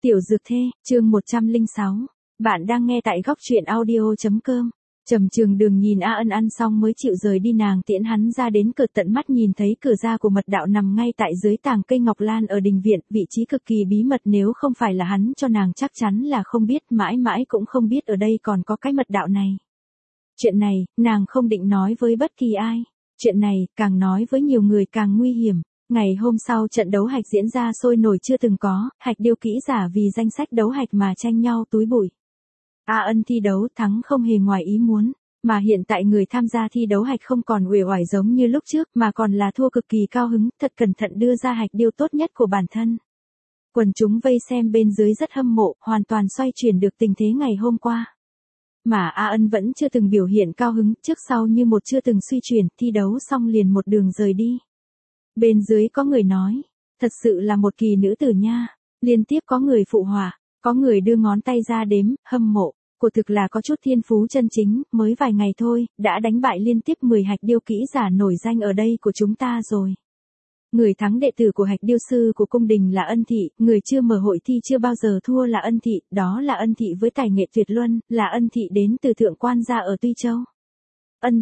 Tiểu Dược Thê, chương 106. Bạn đang nghe tại góc truyện audio.com. Trầm Trường Đường nhìn A Ân ăn xong mới chịu rời đi, nàng tiễn hắn ra đến cửa, tận mắt nhìn thấy cửa ra của mật đạo nằm ngay tại dưới tàng cây ngọc lan ở đình viện, vị trí cực kỳ bí mật, nếu không phải là hắn cho nàng chắc chắn là không biết, mãi mãi cũng không biết ở đây còn có cái mật đạo này. Chuyện này, nàng không định nói với bất kỳ ai. Chuyện này, càng nói với nhiều người càng nguy hiểm. Ngày hôm sau trận đấu hạch diễn ra sôi nổi chưa từng có, hạch điêu kỹ giả vì danh sách đấu hạch mà tranh nhau túi bụi. A Ân thi đấu thắng không hề ngoài ý muốn, mà hiện tại người tham gia thi đấu hạch không còn uể oải giống như lúc trước mà còn là thua cực kỳ cao hứng, thật cẩn thận đưa ra hạch điêu tốt nhất của bản thân. Quần chúng vây xem bên dưới rất hâm mộ, hoàn toàn xoay chuyển được tình thế ngày hôm qua. Mà A Ân vẫn chưa từng biểu hiện cao hứng, trước sau như một chưa từng suy chuyển, thi đấu xong liền một đường rời đi. Bên dưới có người nói, thật sự là một kỳ nữ tử nha, liên tiếp có người phụ họa, có người đưa ngón tay ra đếm, hâm mộ, của thực là có chút thiên phú chân chính, mới vài ngày thôi, đã đánh bại liên tiếp 10 hạch điêu kỹ giả nổi danh ở đây của chúng ta rồi. Người thắng đệ tử của hạch điêu sư của cung đình là Ân Thị, người chưa mở hội thi chưa bao giờ thua là Ân Thị, đó là Ân Thị với tài nghệ tuyệt luân, là Ân Thị đến từ Thượng Quan gia ở Tuy Châu. Ân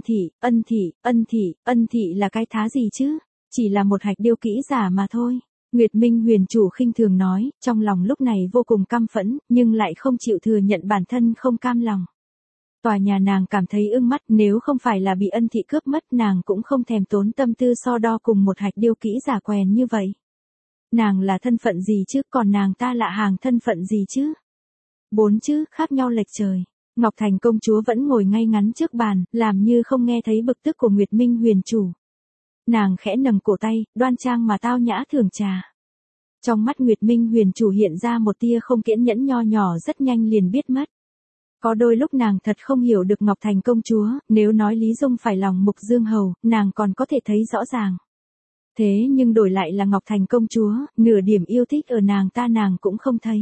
Thị là cái thá gì chứ? Chỉ là một hạch điêu kỹ giả mà thôi. Nguyệt Minh huyền chủ khinh thường nói, trong lòng lúc này vô cùng căm phẫn, nhưng lại không chịu thừa nhận bản thân không cam lòng. Tòa nhà nàng cảm thấy ưng mắt, nếu không phải là bị Ân Thị cướp mất, nàng cũng không thèm tốn tâm tư so đo cùng một hạch điêu kỹ giả quèn như vậy. Nàng là thân phận gì chứ, còn nàng ta lạ hàng thân phận gì chứ? 4 chữ khác nhau lệch trời. Ngọc Thành công chúa vẫn ngồi ngay ngắn trước bàn, làm như không nghe thấy bực tức của Nguyệt Minh huyền chủ. Nàng khẽ nâng cổ tay, đoan trang mà tao nhã thưởng trà. Trong mắt Nguyệt Minh huyền chủ hiện ra một tia không kiên nhẫn nho nhỏ, rất nhanh liền biết mất. Có đôi lúc nàng thật không hiểu được Ngọc Thành công chúa, nếu nói Lý Dung phải lòng mục dương hầu, nàng còn có thể thấy rõ ràng. Thế nhưng đổi lại là Ngọc Thành công chúa, nửa điểm yêu thích ở nàng ta nàng cũng không thấy.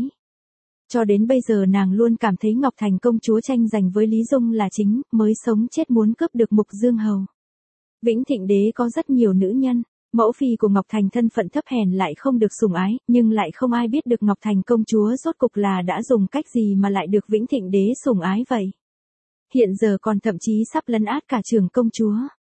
Cho đến bây giờ nàng luôn cảm thấy Ngọc Thành công chúa tranh giành với Lý Dung là chính, mới sống chết muốn cướp được mục dương hầu. Vĩnh Thịnh đế có rất nhiều nữ nhân, mẫu phi của Ngọc Thành thân phận thấp hèn lại không được sủng ái, nhưng lại không ai biết được Ngọc Thành công chúa rốt cục là đã dùng cách gì mà lại được Vĩnh Thịnh đế sủng ái vậy. Hiện giờ còn thậm chí sắp lấn át cả Trường công chúa.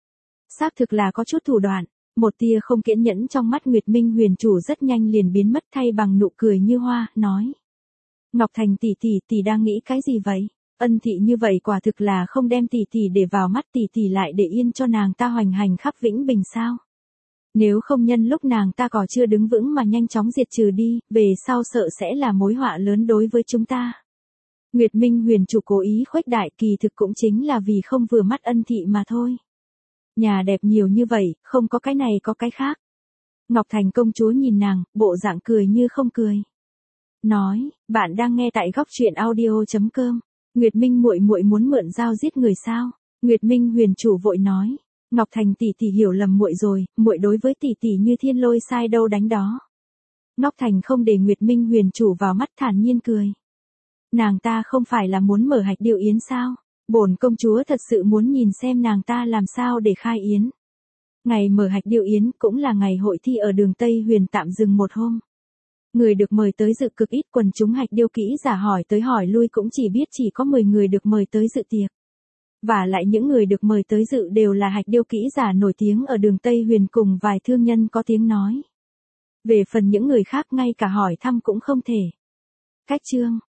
Xác thực là có chút thủ đoạn, một tia không kiên nhẫn trong mắt Nguyệt Minh huyền chủ rất nhanh liền biến mất, thay bằng nụ cười như hoa, nói. Ngọc Thành tỷ đang nghĩ cái gì vậy? Ân Thị như vậy quả thực là không đem tỷ để vào mắt, tỷ lại để yên cho nàng ta hoành hành khắp Vĩnh Bình sao? Nếu không nhân lúc nàng ta còn chưa đứng vững mà nhanh chóng diệt trừ đi, về sau sợ sẽ là mối họa lớn đối với chúng ta. Nguyệt Minh huyền chủ cố ý khuếch đại, kỳ thực cũng chính là vì không vừa mắt Ân Thị mà thôi. Nhà đẹp nhiều như vậy, không có cái này có cái khác. Ngọc Thành công chúa nhìn nàng, bộ dạng cười như không cười. Nói, bạn đang nghe tại góc truyện audio.com. Nguyệt Minh muội muốn mượn dao giết người sao? Nguyệt Minh huyền chủ vội nói, Ngọc Thành tỷ hiểu lầm muội rồi, muội đối với tỷ như thiên lôi sai đâu đánh đó. Ngọc Thành không để Nguyệt Minh huyền chủ vào mắt, thản nhiên cười. Nàng ta không phải là muốn mở hạch điêu yến sao? Bổn công chúa thật sự muốn nhìn xem nàng ta làm sao để khai yến. Ngày mở hạch điêu yến cũng là ngày hội thi ở đường Tây Huyền tạm dừng một hôm. Người được mời tới dự cực ít, quần chúng hạch điêu kỹ giả hỏi tới hỏi lui cũng chỉ biết chỉ có 10 người được mời tới dự tiệc. Và lại những người được mời tới dự đều là hạch điêu kỹ giả nổi tiếng ở đường Tây Huyền cùng vài thương nhân có tiếng nói. Về phần những người khác ngay cả hỏi thăm cũng không thể. Cách chương,